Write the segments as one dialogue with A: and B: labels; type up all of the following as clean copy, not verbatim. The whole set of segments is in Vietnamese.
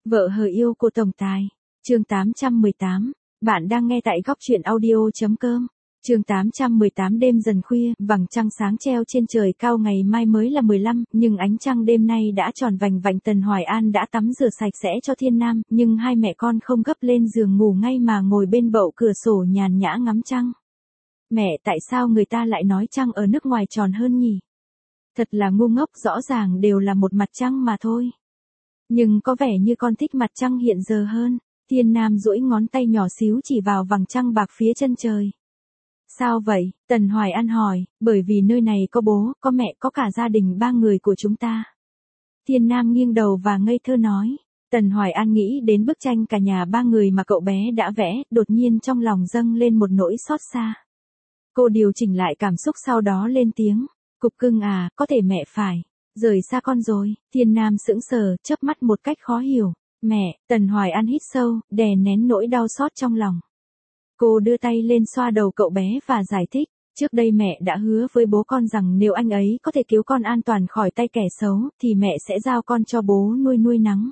A: Vợ hờ yêu của tổng tài. Chương 818. Bạn đang nghe tại góc truyện audio.com. Chương 818 đêm dần khuya, vầng trăng sáng treo trên trời cao, ngày mai mới là 15, nhưng ánh trăng đêm nay đã tròn vành vạnh. Tần Hoài An đã tắm rửa sạch sẽ cho Thiên Nam, nhưng hai mẹ con không gấp lên giường ngủ ngay mà ngồi bên bậu cửa sổ nhàn nhã ngắm trăng. Mẹ, tại sao người ta lại nói trăng ở nước ngoài tròn hơn nhỉ? Thật là ngu ngốc, rõ ràng đều là một mặt trăng mà thôi. Nhưng có vẻ như con thích mặt trăng hiện giờ hơn. Thiên Nam duỗi ngón tay nhỏ xíu chỉ vào vầng trăng bạc phía chân trời. Sao vậy? Tần Hoài An hỏi. Bởi vì nơi này có bố, có mẹ, có cả gia đình 3 người của chúng ta. Thiên Nam nghiêng đầu và ngây thơ nói. Tần Hoài An nghĩ đến bức tranh cả nhà 3 người mà cậu bé đã vẽ, đột nhiên trong lòng dâng lên một nỗi xót xa. Cô điều chỉnh lại cảm xúc sau đó lên tiếng. Cục cưng à, có thể mẹ phải rời xa con rồi. Thiên Nam sững sờ, chớp mắt một cách khó hiểu. Mẹ. Tần Hoài An hít sâu, đè nén nỗi đau xót trong lòng. Cô đưa tay lên xoa đầu cậu bé và giải thích. Trước đây mẹ đã hứa với bố con rằng nếu anh ấy có thể cứu con an toàn khỏi tay kẻ xấu, thì mẹ sẽ giao con cho bố nuôi nấng.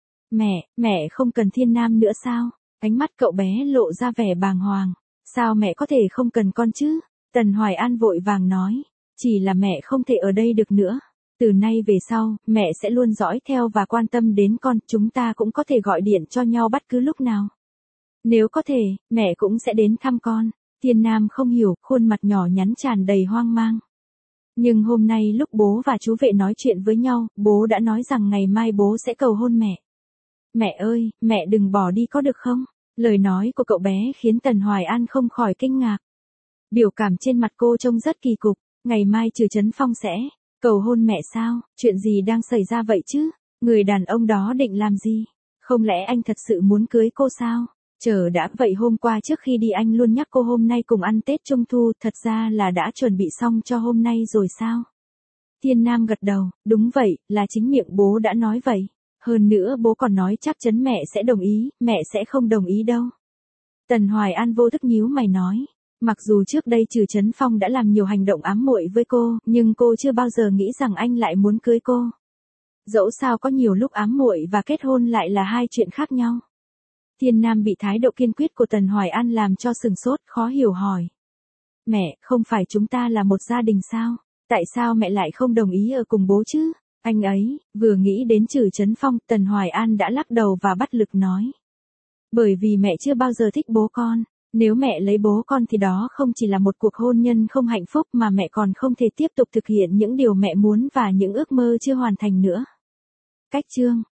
A: Mẹ không cần Thiên Nam nữa sao? Ánh mắt cậu bé lộ ra vẻ bàng hoàng. Sao mẹ có thể không cần con chứ? Tần Hoài An vội vàng nói. Chỉ là mẹ không thể ở đây được nữa. Từ nay về sau, mẹ sẽ luôn dõi theo và quan tâm đến con, chúng ta cũng có thể gọi điện cho nhau bất cứ lúc nào. Nếu có thể, mẹ cũng sẽ đến thăm con. Thiên Nam không hiểu, khuôn mặt nhỏ nhắn tràn đầy hoang mang. Nhưng hôm nay lúc bố và chú Vệ nói chuyện với nhau, bố đã nói rằng ngày mai bố sẽ cầu hôn mẹ. Mẹ ơi, mẹ đừng bỏ đi có được không? Lời nói của cậu bé khiến Tần Hoài An không khỏi kinh ngạc. Biểu cảm trên mặt cô trông rất kỳ cục. Ngày mai Trừ Chấn Phong sẽ cầu hôn mẹ sao? Chuyện gì đang xảy ra vậy chứ? Người đàn ông đó định làm gì? Không lẽ anh thật sự muốn cưới cô sao? Chờ đã, vậy hôm qua trước khi đi anh luôn nhắc cô hôm nay cùng ăn Tết Trung Thu, thật ra là đã chuẩn bị xong cho hôm nay rồi sao? Thiên Nam gật đầu, đúng vậy, là chính miệng bố đã nói vậy. Hơn nữa bố còn nói chắc chắn mẹ sẽ đồng ý, mẹ sẽ không đồng ý đâu. Tần Hoài An vô thức nhíu mày nói. Mặc dù trước đây Trừ Chấn Phong đã làm nhiều hành động ám muội với cô, nhưng cô chưa bao giờ nghĩ rằng anh lại muốn cưới cô. Dẫu sao có nhiều lúc ám muội và kết hôn lại là hai chuyện khác nhau. Thiên Nam bị thái độ kiên quyết của Tần Hoài An làm cho sừng sốt, khó hiểu hỏi. Mẹ, không phải chúng ta là một gia đình sao? Tại sao mẹ lại không đồng ý ở cùng bố chứ? Anh ấy, vừa nghĩ đến Trừ Chấn Phong, Tần Hoài An đã lắc đầu và bất lực nói. Bởi vì mẹ chưa bao giờ thích bố con. Nếu mẹ lấy bố con thì đó không chỉ là một cuộc hôn nhân không hạnh phúc mà mẹ còn không thể tiếp tục thực hiện những điều mẹ muốn và những ước mơ chưa hoàn thành nữa. Cách chương